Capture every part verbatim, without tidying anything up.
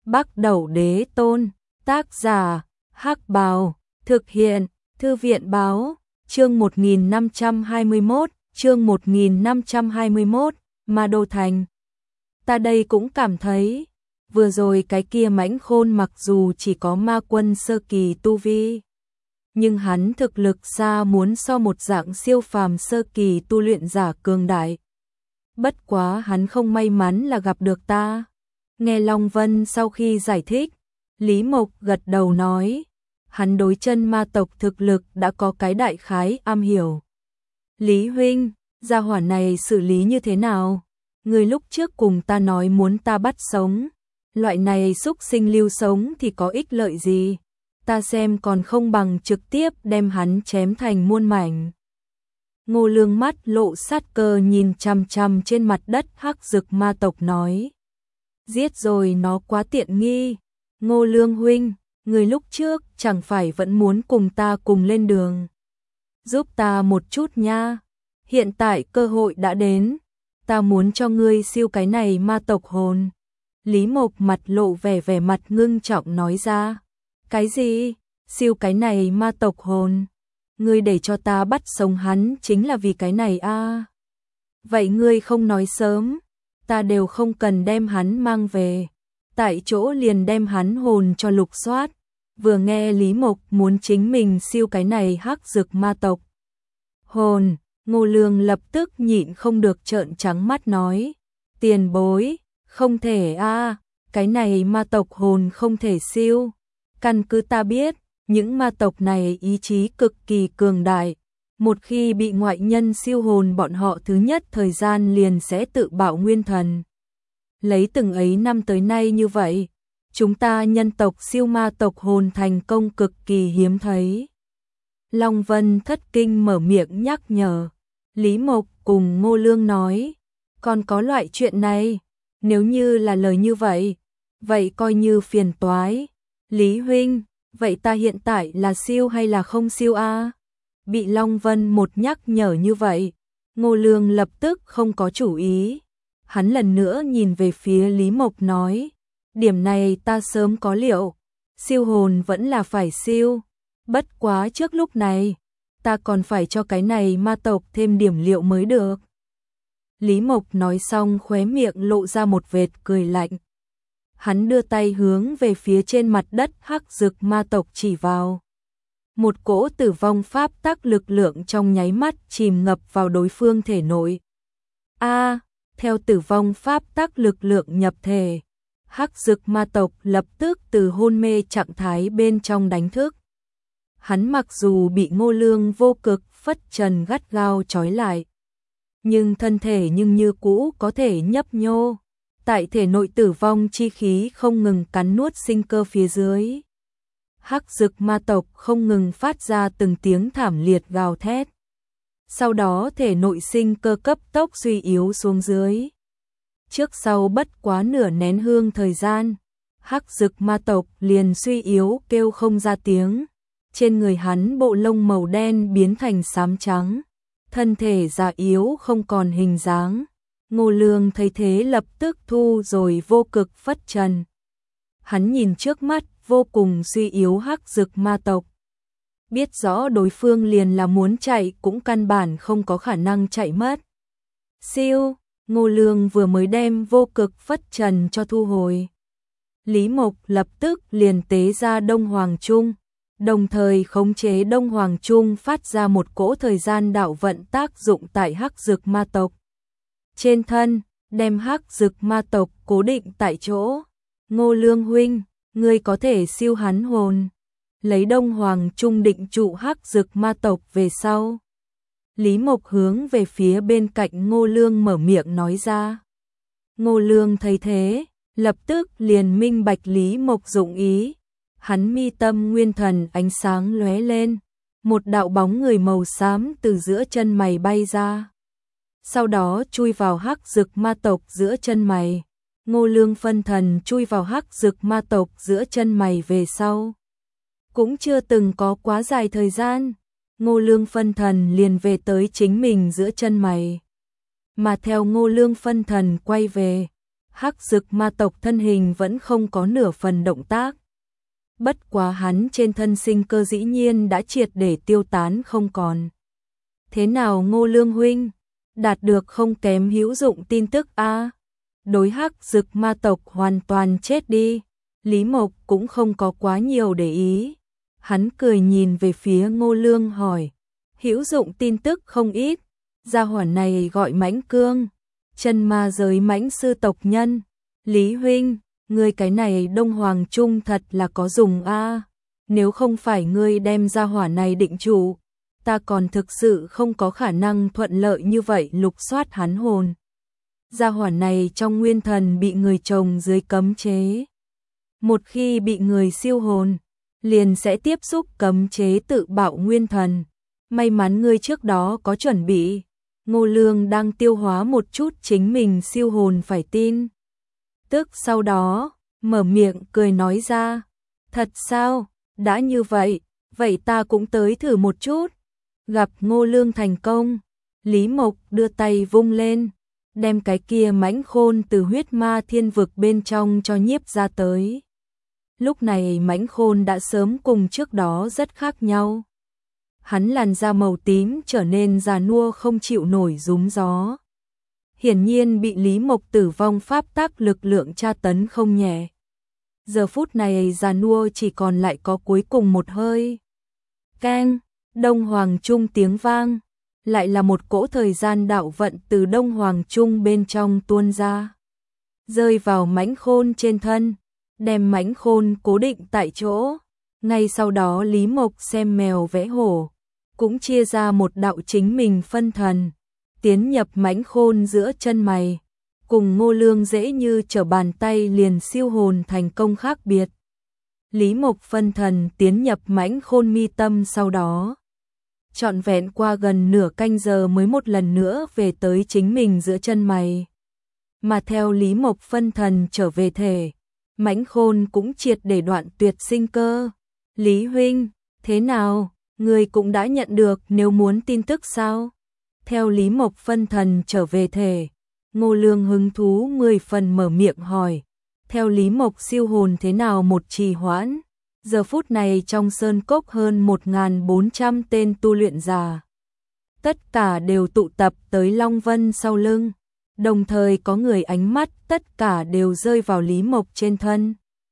Bắc Đẩu Đế Tôn, tác giả, Hắc Bào, thực hiện, Thư viện báo, chương một nghìn năm trăm hai mươi mốt, chương một nghìn năm trăm hai mươi mốt, Ma Đô Thành. Ta đây cũng cảm thấy, vừa rồi cái kia Mãnh Khôn mặc dù chỉ có ma quân sơ kỳ tu vi, nhưng hắn thực lực xa muốn so một dạng siêu phàm sơ kỳ tu luyện giả cường đại. Bất quá hắn không may mắn là gặp được ta. Nghe Long Vân sau khi giải thích, Lý Mộc gật đầu nói, hắn đối chân ma tộc thực lực đã có cái đại khái am hiểu. Lý huynh, gia hỏa này xử lý như thế nào? Người lúc trước cùng ta nói muốn ta bắt sống, loại này xúc sinh lưu sống thì có ích lợi gì? Ta xem còn không bằng trực tiếp đem hắn chém thành muôn mảnh. Ngô Lương mắt lộ sát cơ nhìn chằm chằm trên mặt đất hắc dực ma tộc nói. Giết rồi nó quá tiện nghi. Ngô Lương huynh, người lúc trước chẳng phải vẫn muốn cùng ta cùng lên đường. Giúp ta một chút nha. Hiện tại cơ hội đã đến. Ta muốn cho ngươi siêu cái này ma tộc hồn. Lý Mộc mặt lộ vẻ vẻ mặt ngưng trọng nói ra. Cái gì? Siêu cái này ma tộc hồn? Ngươi để cho ta bắt sống hắn chính là vì cái này a? À? Vậy ngươi không nói sớm, ta đều không cần đem hắn mang về, tại chỗ liền đem hắn hồn cho lục soát. Vừa nghe Lý Mộc muốn chính mình siêu cái này hắc dực ma tộc hồn, Ngô Lương lập tức nhịn không được trợn trắng mắt nói, tiền bối, không thể a, à, cái này ma tộc hồn không thể siêu. Căn cứ ta biết, những ma tộc này ý chí cực kỳ cường đại, một khi bị ngoại nhân siêu hồn bọn họ thứ nhất thời gian liền sẽ tự bạo nguyên thần. Lấy từng ấy năm tới nay như vậy, chúng ta nhân tộc siêu ma tộc hồn thành công cực kỳ hiếm thấy. Long Vân thất kinh mở miệng nhắc nhở. Lý Mộc cùng Ngô Lương nói, còn có loại chuyện này, nếu như là lời như vậy, vậy coi như phiền toái. Lý huynh, vậy ta hiện tại là siêu hay là không siêu a? À? Bị Long Vân một nhắc nhở như vậy, Ngô Lương lập tức không có chủ ý. Hắn lần nữa nhìn về phía Lý Mộc nói, điểm này ta sớm có liệu, siêu hồn vẫn là phải siêu, bất quá trước lúc này, ta còn phải cho cái này ma tộc thêm điểm liệu mới được. Lý Mộc nói xong khóe miệng lộ ra một vệt cười lạnh. Hắn đưa tay hướng về phía trên mặt đất hắc dực ma tộc chỉ vào. Một cỗ tử vong pháp tắc lực lượng trong nháy mắt chìm ngập vào đối phương thể nội. A, à, theo tử vong pháp tắc lực lượng nhập thể, hắc dực ma tộc lập tức từ hôn mê trạng thái bên trong đánh thức. Hắn mặc dù bị Ngô Lương vô cực phất trần gắt gao trói lại, nhưng thân thể nhưng như cũ có thể nhấp nhô. Tại thể nội tử vong chi khí không ngừng cắn nuốt sinh cơ phía dưới. Hắc dực ma tộc không ngừng phát ra từng tiếng thảm liệt gào thét. Sau đó thể nội sinh cơ cấp tốc suy yếu xuống dưới. Trước sau bất quá nửa nén hương thời gian, hắc dực ma tộc liền suy yếu kêu không ra tiếng. Trên người hắn bộ lông màu đen biến thành xám trắng, thân thể già yếu không còn hình dáng. Ngô Lương thấy thế lập tức thu rồi vô cực phất trần. Hắn nhìn trước mắt vô cùng suy yếu hắc dực ma tộc. Biết rõ đối phương liền là muốn chạy cũng căn bản không có khả năng chạy mất. Siêu, Ngô Lương vừa mới đem vô cực phất trần cho thu hồi. Lý Mộc lập tức liền tế ra Đông Hoàng Trung, đồng thời khống chế Đông Hoàng Trung phát ra một cỗ thời gian đạo vận tác dụng tại hắc dực ma tộc. Trên thân, đem hắc dực ma tộc cố định tại chỗ. Ngô Lương huynh, ngươi có thể siêu hắn hồn. Lấy Đông Hoàng Trung định trụ hắc dực ma tộc về sau. Lý Mộc hướng về phía bên cạnh Ngô Lương mở miệng nói ra. Ngô Lương thấy thế, lập tức liền minh bạch Lý Mộc dụng ý. Hắn mi tâm nguyên thần ánh sáng lóe lên, một đạo bóng người màu xám từ giữa chân mày bay ra. Sau đó chui vào hắc dực ma tộc giữa chân mày. Ngô Lương phân thần chui vào hắc dực ma tộc giữa chân mày về sau. Cũng chưa từng có quá dài thời gian, Ngô Lương phân thần liền về tới chính mình giữa chân mày. Mà theo Ngô Lương phân thần quay về, Hắc Dực ma tộc thân hình vẫn không có nửa phần động tác. Bất quá hắn trên thân sinh cơ dĩ nhiên đã triệt để tiêu tán không còn. Thế nào Ngô Lương huynh, đạt được không kém hữu dụng tin tức a? Đối Hắc Dực ma tộc hoàn toàn chết đi, Lý Mộc cũng không có quá nhiều để ý. Hắn cười nhìn về phía Ngô Lương hỏi, hữu dụng tin tức không ít, gia hỏa này gọi Mãnh Cương, chân ma giới mãnh sư tộc nhân. Lý huynh, ngươi cái này Đông Hoàng Trung thật là có dùng a. Nếu không phải ngươi đem gia hỏa này định chủ, ta còn thực sự không có khả năng thuận lợi như vậy lục soát hắn hồn. Gia hỏa này trong nguyên thần bị người trồng dưới cấm chế. Một khi bị người siêu hồn, liền sẽ tiếp xúc cấm chế tự bạo nguyên thần. May mắn ngươi trước đó có chuẩn bị. Ngô Lương đang tiêu hóa một chút chính mình siêu hồn phải tin. Tức sau đó, mở miệng cười nói ra. Thật sao, đã như vậy, vậy ta cũng tới thử một chút. Gặp Ngô Lương thành công, Lý Mộc đưa tay vung lên, đem cái kia mãnh khôn từ huyết ma thiên vực bên trong cho nhiếp ra tới. Lúc này mãnh khôn đã sớm cùng trước đó rất khác nhau. Hắn làn da màu tím trở nên già nua không chịu nổi rúm gió. Hiển nhiên bị Lý Mộc tử vong pháp tắc lực lượng tra tấn không nhẹ. Giờ phút này già nua chỉ còn lại có cuối cùng một hơi. Keng, Đông Hoàng Trung tiếng vang, lại là một cỗ thời gian đạo vận từ Đông Hoàng Trung bên trong tuôn ra. Rơi vào mãnh khôn trên thân, đem mãnh khôn cố định tại chỗ. Ngay sau đó Lý Mộc xem mèo vẽ hổ, cũng chia ra một đạo chính mình phân thần, tiến nhập mãnh khôn giữa chân mày, cùng Ngô Lương dễ như trở bàn tay liền siêu hồn thành công khác biệt. Lý Mộc phân thần tiến nhập mãnh khôn mi tâm sau đó. Trọn vẹn qua gần nửa canh giờ mới một lần nữa về tới chính mình giữa chân mày. Mà theo Lý Mộc phân thần trở về thể, mãnh khôn cũng triệt để đoạn tuyệt sinh cơ. Lý huynh, thế nào, người cũng đã nhận được nếu muốn tin tức sao? Theo Lý Mộc phân thần trở về thể, Ngô Lương hứng thú mười phần mở miệng hỏi. Theo Lý Mộc siêu hồn thế nào một trì hoãn? Giờ phút này trong sơn cốc hơn một nghìn bốn trăm tên tu luyện giả. Tất cả đều tụ tập tới Long Vân sau lưng. Đồng thời có người ánh mắt tất cả đều rơi vào Lý Mộc trên thân.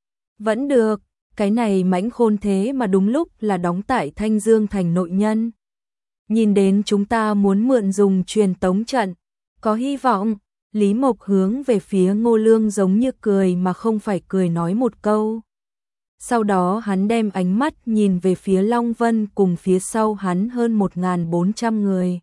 Vẫn được, cái này mãnh khôn thế mà đúng lúc là đóng tại Thanh Dương thành nội nhân. Nhìn đến chúng ta muốn mượn dùng truyền tống trận, có hy vọng. Lý Mộc hướng về phía Ngô Lương giống như cười mà không phải cười nói một câu. Sau đó hắn đem ánh mắt nhìn về phía Long Vân cùng phía sau hắn hơn một nghìn bốn trăm người.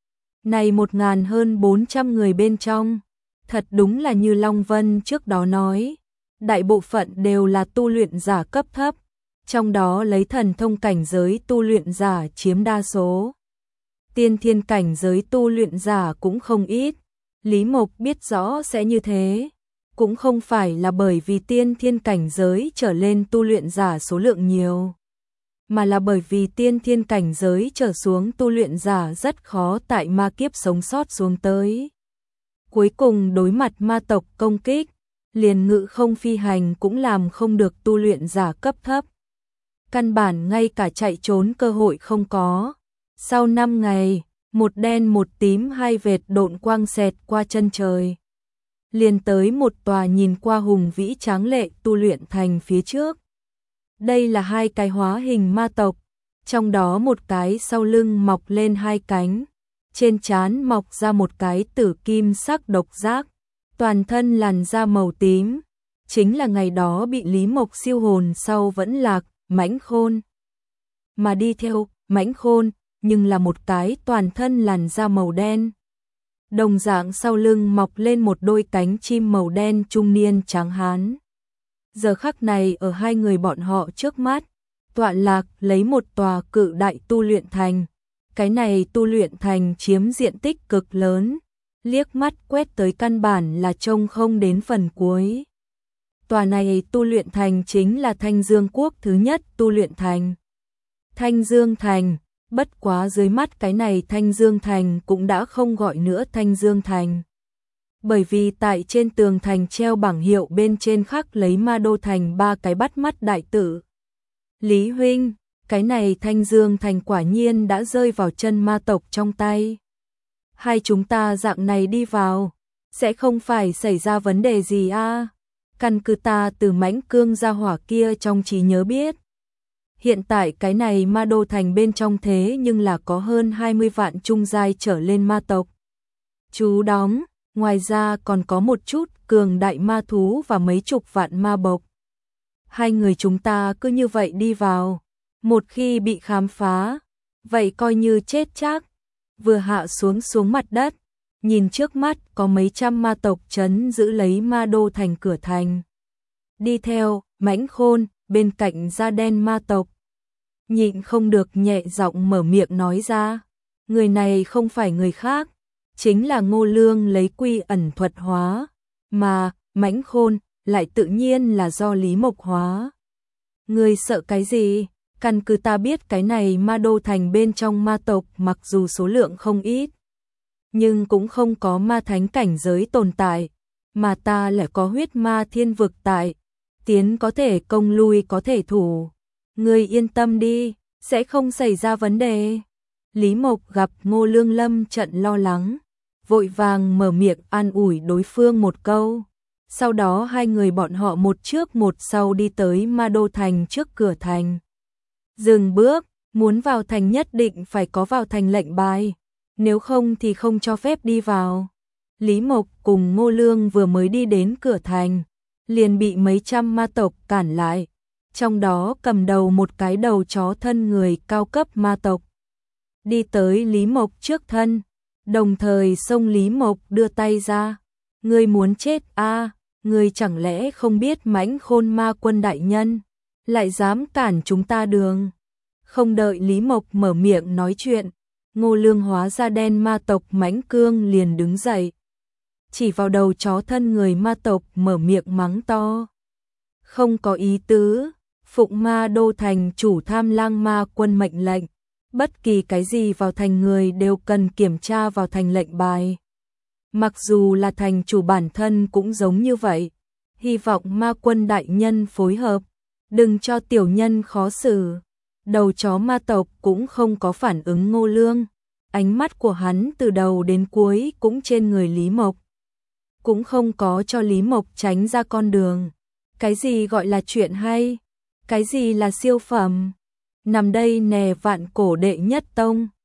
Này một nghìn hơn bốn trăm người bên trong, thật đúng là như Long Vân trước đó nói, đại bộ phận đều là tu luyện giả cấp thấp, trong đó lấy thần thông cảnh giới tu luyện giả chiếm đa số. Tiên thiên cảnh giới tu luyện giả cũng không ít. Lý Mộc biết rõ sẽ như thế, cũng không phải là bởi vì tiên thiên cảnh giới trở lên tu luyện giả số lượng nhiều, mà là bởi vì tiên thiên cảnh giới trở xuống tu luyện giả rất khó tại ma kiếp sống sót xuống tới. Cuối cùng đối mặt ma tộc công kích, liền ngự không phi hành cũng làm không được tu luyện giả cấp thấp. Căn bản ngay cả chạy trốn cơ hội không có. Sau năm ngày, một đen một tím hai vệt độn quang xẹt qua chân trời. Liền tới một tòa nhìn qua hùng vĩ tráng lệ tu luyện thành phía trước. Đây là hai cái hóa hình ma tộc, trong đó một cái sau lưng mọc lên hai cánh, trên trán mọc ra một cái tử kim sắc độc giác, toàn thân làn da màu tím, chính là ngày đó bị Lý Mộc siêu hồn sau vẫn lạc, mãnh khôn. Mà đi theo mãnh khôn, nhưng là một cái toàn thân làn da màu đen. Đồng dạng sau lưng mọc lên một đôi cánh chim màu đen trung niên tráng hán. Giờ khắc này ở hai người bọn họ trước mắt, tọa lạc lấy một tòa cự đại tu luyện thành. Cái này tu luyện thành chiếm diện tích cực lớn, liếc mắt quét tới căn bản là trông không đến phần cuối. Tòa này tu luyện thành chính là Thanh Dương quốc thứ nhất tu luyện thành. Thanh Dương thành, bất quá dưới mắt cái này Thanh Dương thành cũng đã không gọi nữa Thanh Dương thành. Bởi vì tại trên tường thành treo bảng hiệu bên trên khắc lấy Ma Đô Thành ba cái bắt mắt đại tự. Lý huynh, cái này Thanh Dương Thành quả nhiên đã rơi vào chân ma tộc trong tay. Hai chúng ta dạng này đi vào, sẽ không phải xảy ra vấn đề gì a? À? Căn cứ ta từ Mãnh Cương gia hỏa kia trong trí nhớ biết. Hiện tại cái này Ma Đô Thành bên trong thế nhưng là có hơn hai mươi vạn trung giai trở lên ma tộc. Chú đóng, ngoài ra còn có một chút cường đại ma thú và mấy chục vạn ma bộc. Hai người chúng ta cứ như vậy đi vào, một khi bị khám phá, vậy coi như chết chắc. Vừa hạ xuống xuống mặt đất, nhìn trước mắt có mấy trăm ma tộc trấn giữ lấy Ma Đô Thành cửa thành. Đi theo, Mãnh Khôn, bên cạnh da đen ma tộc. Nhịn không được nhẹ giọng mở miệng nói ra, người này không phải người khác, chính là Ngô Lương lấy quy ẩn thuật hóa, mà Mãnh Khôn lại tự nhiên là do Lý Mộc hóa. Người sợ cái gì? Căn cứ ta biết cái này Ma Đô Thành bên trong ma tộc mặc dù số lượng không ít, nhưng cũng không có ma thánh cảnh giới tồn tại, mà ta lại có huyết ma thiên vực tại, tiến có thể công lui có thể thủ. Ngươi yên tâm đi, sẽ không xảy ra vấn đề. Lý Mộc gặp Ngô Lương lâm trận lo lắng, vội vàng mở miệng an ủi đối phương một câu. Sau đó hai người bọn họ một trước một sau đi tới Ma Đô Thành trước cửa thành. Dừng bước, muốn vào thành nhất định phải có vào thành lệnh bài, nếu không thì không cho phép đi vào. Lý Mộc cùng Ngô Lương vừa mới đi đến cửa thành, liền bị mấy trăm ma tộc cản lại, trong đó cầm đầu một cái đầu chó thân người cao cấp ma tộc. Đi tới Lý Mộc trước thân, đồng thời xông Lý Mộc đưa tay ra. Ngươi muốn chết a? À, ngươi chẳng lẽ không biết Mãnh Khôn ma quân đại nhân lại dám cản chúng ta đường? Không đợi Lý Mộc mở miệng nói chuyện, Ngô Lương hóa ra đen ma tộc Mãnh Cương liền đứng dậy, chỉ vào đầu chó thân người ma tộc mở miệng mắng to. Không có ý tứ, phụng Ma Đô Thành chủ Tham Lang ma quân mệnh lệnh, bất kỳ cái gì vào thành người đều cần kiểm tra vào thành lệnh bài. Mặc dù là thành chủ bản thân cũng giống như vậy, hy vọng ma quân đại nhân phối hợp, đừng cho tiểu nhân khó xử. Đầu chó ma tộc cũng không có phản ứng Ngô Lương, ánh mắt của hắn từ đầu đến cuối cũng trên người Lý Mộc, cũng không có cho Lý Mộc tránh ra con đường. Cái gì gọi là chuyện hay? Cái gì là siêu phẩm? Nằm đây nè vạn cổ đệ nhất tông,